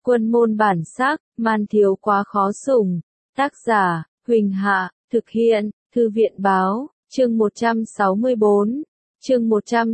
Quân môn bản sắc, man thiếu quá khó sủng. Tác giả, Huỳnh Hạ, thực hiện, Thư viện báo, chương 164. Chương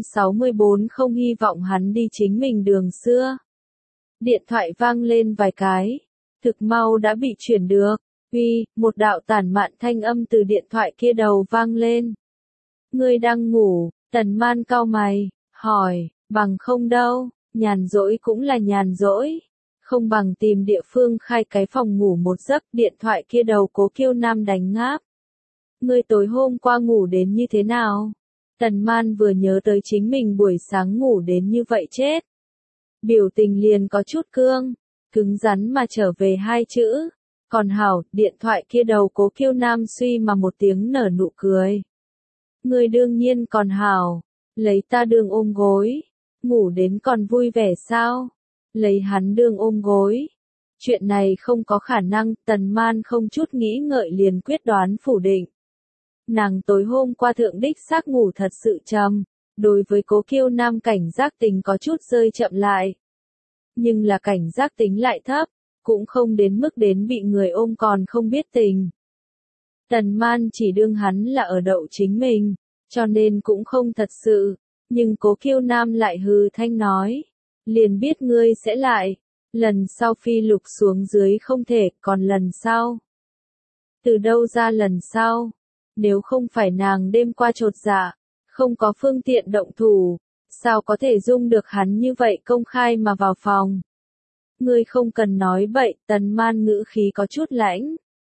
164 không hy vọng hắn đi chính mình đường xưa. Điện thoại vang lên vài cái, thực mau đã bị chuyển được. Uy, một đạo tản mạn thanh âm từ điện thoại kia đầu vang lên. Ngươi đang ngủ? Tần Man cau mày, hỏi, bằng không đâu, nhàn rỗi cũng là nhàn rỗi. Không bằng tìm địa phương khai cái phòng ngủ một giấc. Điện thoại kia đầu Cố Kiêu Nam đánh ngáp. Ngươi tối hôm qua ngủ đến như thế nào? Tần Man vừa nhớ tới chính mình buổi sáng ngủ đến như vậy chết. Biểu tình liền có chút cứng rắn mà trở về hai chữ. Còn hảo, điện thoại kia đầu Cố Kiêu Nam suy mà một tiếng nở nụ cười. Ngươi đương nhiên còn hảo, lấy ta đương ôm gối, ngủ đến còn vui vẻ sao? Lấy hắn đương ôm gối. Chuyện này không có khả năng. Tần Man không chút nghĩ ngợi liền quyết đoán phủ định. Nàng tối hôm qua thượng đích xác ngủ thật sự trầm, đối với Cố Kiêu Nam cảnh giác tính có chút rơi chậm lại. Nhưng là cảnh giác tính lại thấp, cũng không đến mức đến bị người ôm còn không biết tình. Tần Man chỉ đương hắn là ở đậu chính mình, cho nên cũng không thật sự, nhưng Cố Kiêu Nam lại hừ thanh nói. Liền biết ngươi sẽ lại, lần sau phi lục xuống dưới không thể, còn lần sau. Từ đâu ra lần sau? Nếu không phải nàng đêm qua chột dạ, không có phương tiện động thủ, sao có thể dung được hắn như vậy công khai mà vào phòng? Ngươi không cần nói bậy. Tần Man ngữ khí có chút lãnh.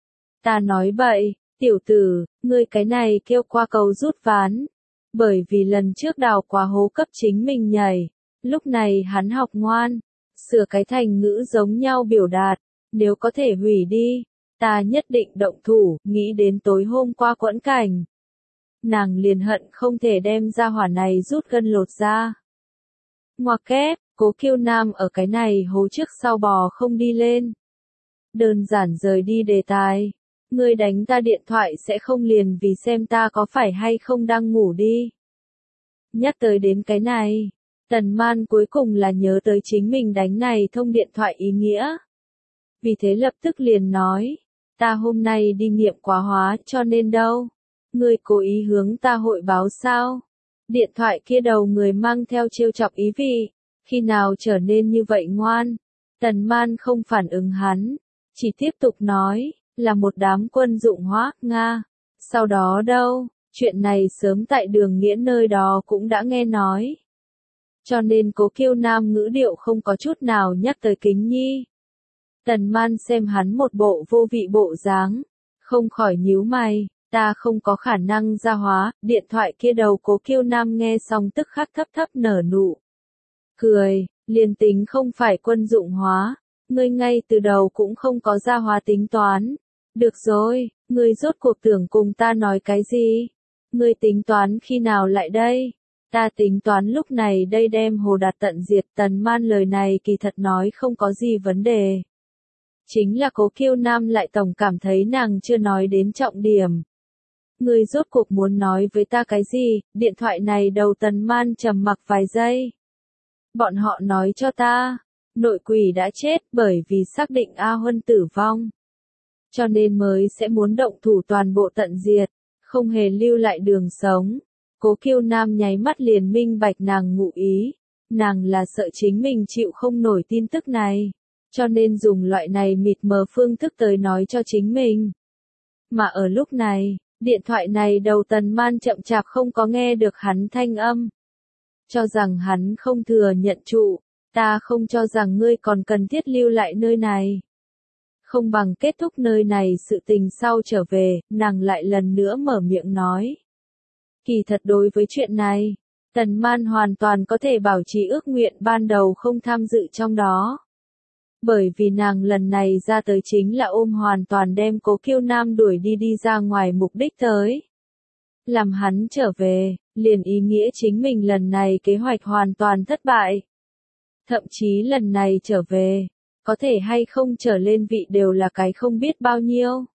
Ta nói bậy, tiểu tử, ngươi cái này kêu qua cầu rút ván. Bởi vì lần trước đào quá hố cấp chính mình nhảy, lúc này hắn học ngoan, sửa cái thành ngữ giống nhau biểu đạt, nếu có thể hủy đi, ta nhất định động thủ. Nghĩ đến tối hôm qua quẫn cảnh, nàng liền hận không thể đem ra hỏa này rút gân lột ra. Ngoặc kép, Cố Kiêu Nam ở cái này hố trước sau bò không đi lên. Đơn giản rời đi đề tài. Ngươi đánh ta điện thoại sẽ không liền vì xem ta có phải hay không đang ngủ đi. Nhắc tới đến cái này, Tần Man cuối cùng là nhớ tới chính mình đánh này thông điện thoại ý nghĩa. Vì thế lập tức liền nói, ta hôm nay đi nghiệm quá hóa cho nên đâu. Ngươi cố ý hướng ta hội báo sao? Điện thoại kia đầu người mang theo trêu chọc ý vị, khi nào trở nên như vậy ngoan? Tần Man không phản ứng hắn, chỉ tiếp tục nói, là một đám quân dụng hóa, Nga. Sau đó đâu, chuyện này sớm tại Đường Nghĩa nơi đó cũng đã nghe nói. Cho nên Cố Kiêu Nam ngữ điệu không có chút nào nhắc tới Kính Nhi. Tần Man xem hắn một bộ vô vị bộ dáng, không khỏi nhíu mày, ta không có khả năng ra hóa. Điện thoại kia đầu Cố Kiêu Nam nghe xong tức khắc thấp thấp nở nụ cười, liền tính không phải quân dụng hóa, ngươi ngay từ đầu cũng không có ra hóa tính toán. Được rồi, ngươi rốt cuộc tưởng cùng ta nói cái gì? Ngươi tính toán khi nào lại đây? Ta tính toán lúc này đây đem Hồ Đạt tận diệt. Tần Man lời này kỳ thật nói không có gì vấn đề. Chính là Cố Kiêu Nam lại tổng cảm thấy nàng chưa nói đến trọng điểm. Ngươi rốt cuộc muốn nói với ta cái gì? Điện thoại này đầu Tần Man trầm mặc vài giây. Bọn họ nói cho ta, nội quỷ đã chết bởi vì xác định A Huân tử vong. Cho nên mới sẽ muốn động thủ toàn bộ tận diệt, không hề lưu lại đường sống. Cố Kiêu Nam nháy mắt liền minh bạch nàng ngụ ý. Nàng là sợ chính mình chịu không nổi tin tức này, cho nên dùng loại này mịt mờ phương thức tới nói cho chính mình. Mà ở lúc này, điện thoại này đầu Tần Man chậm chạp không có nghe được hắn thanh âm. Cho rằng hắn không thừa nhận trụ, ta không cho rằng ngươi còn cần thiết lưu lại nơi này. Không bằng kết thúc nơi này sự tình sau trở về. Nàng lại lần nữa mở miệng nói. Kỳ thật đối với chuyện này, Tần Man hoàn toàn có thể bảo trì ước nguyện ban đầu không tham dự trong đó. Bởi vì nàng lần này ra tới chính là ôm hoàn toàn đem Cố Kiêu Nam đuổi đi ra ngoài mục đích tới. Làm hắn trở về, liền ý nghĩa chính mình lần này kế hoạch hoàn toàn thất bại. Thậm chí lần này trở về, có thể hay không trở lên vị đều là cái không biết bao nhiêu.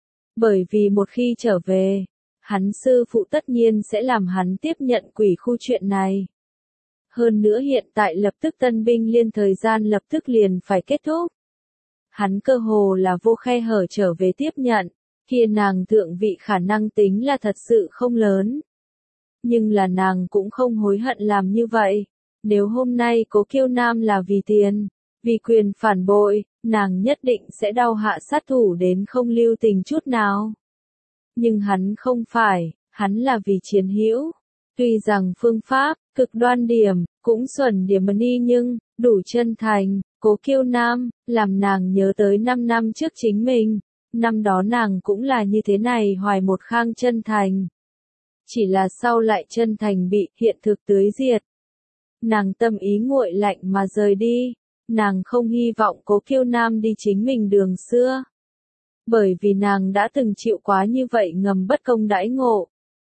Bởi vì một khi trở về, hắn sư phụ tất nhiên sẽ làm hắn tiếp nhận quỷ khu chuyện này. Hơn nữa hiện tại lập tức tân binh liên thời gian lập tức liền phải kết thúc. Hắn cơ hồ là vô khe hở trở về tiếp nhận, kia nàng thượng vị khả năng tính là thật sự không lớn. Nhưng là nàng cũng không hối hận làm như vậy. Nếu hôm nay Cố Kiêu Nam là vì tiền, vì quyền phản bội, nàng nhất định sẽ đau hạ sát thủ đến không lưu tình chút nào. Nhưng hắn không phải, hắn là vì chiến hữu. Tuy rằng phương pháp, cực đoan điểm, cũng xuẩn điểm ni nhưng, đủ chân thành, Cố Kiêu Nam, làm nàng nhớ tới 5 năm trước chính mình. Năm đó nàng cũng là như thế này hoài một khang chân thành. Chỉ là sau lại chân thành bị hiện thực tưới diệt. Nàng tâm ý nguội lạnh mà rời đi. Nàng không hy vọng Cố Kiêu Nam đi chính mình đường xưa. Bởi vì nàng đã từng chịu quá như vậy ngầm bất công đãi ngộ.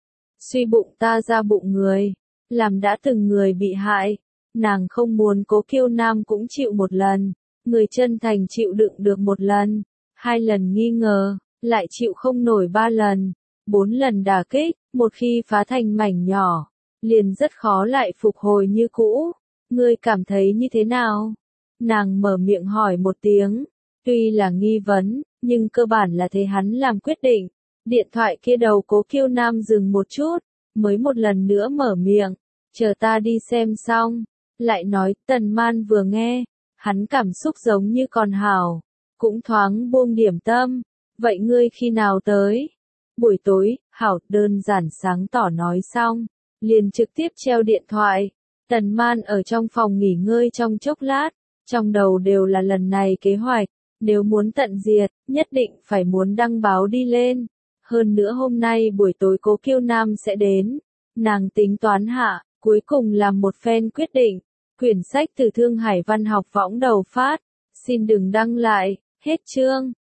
Suy bụng ta ra bụng người, làm đã từng người bị hại. Nàng không muốn Cố Kiêu Nam cũng chịu một lần. Người chân thành chịu đựng được một lần, 2 lần nghi ngờ, lại chịu không nổi 3 lần, 4 lần đả kích, một khi phá thành mảnh nhỏ, liền rất khó lại phục hồi như cũ. Ngươi cảm thấy như thế nào? Nàng mở miệng hỏi một tiếng, tuy là nghi vấn, nhưng cơ bản là thấy hắn làm quyết định. Điện thoại kia đầu Cố Kiêu Nam dừng một chút, mới một lần nữa mở miệng, chờ ta đi xem xong, lại nói. Tần Man vừa nghe, hắn cảm xúc giống như còn hảo, cũng thoáng buông điểm tâm. Vậy ngươi khi nào tới? Buổi tối, hảo, đơn giản sáng tỏ nói xong, liền trực tiếp treo điện thoại. Tần Man ở trong phòng nghỉ ngơi trong chốc lát, trong đầu đều là lần này kế hoạch, nếu muốn tận diệt, nhất định phải muốn đăng báo đi lên. Hơn nữa hôm nay buổi tối Cố Kiêu Nam sẽ đến, nàng tính toán hạ, cuối cùng làm một phen quyết định. Quyển sách từ Thương Hải Văn học võng đầu phát, xin đừng đăng lại, hết chương.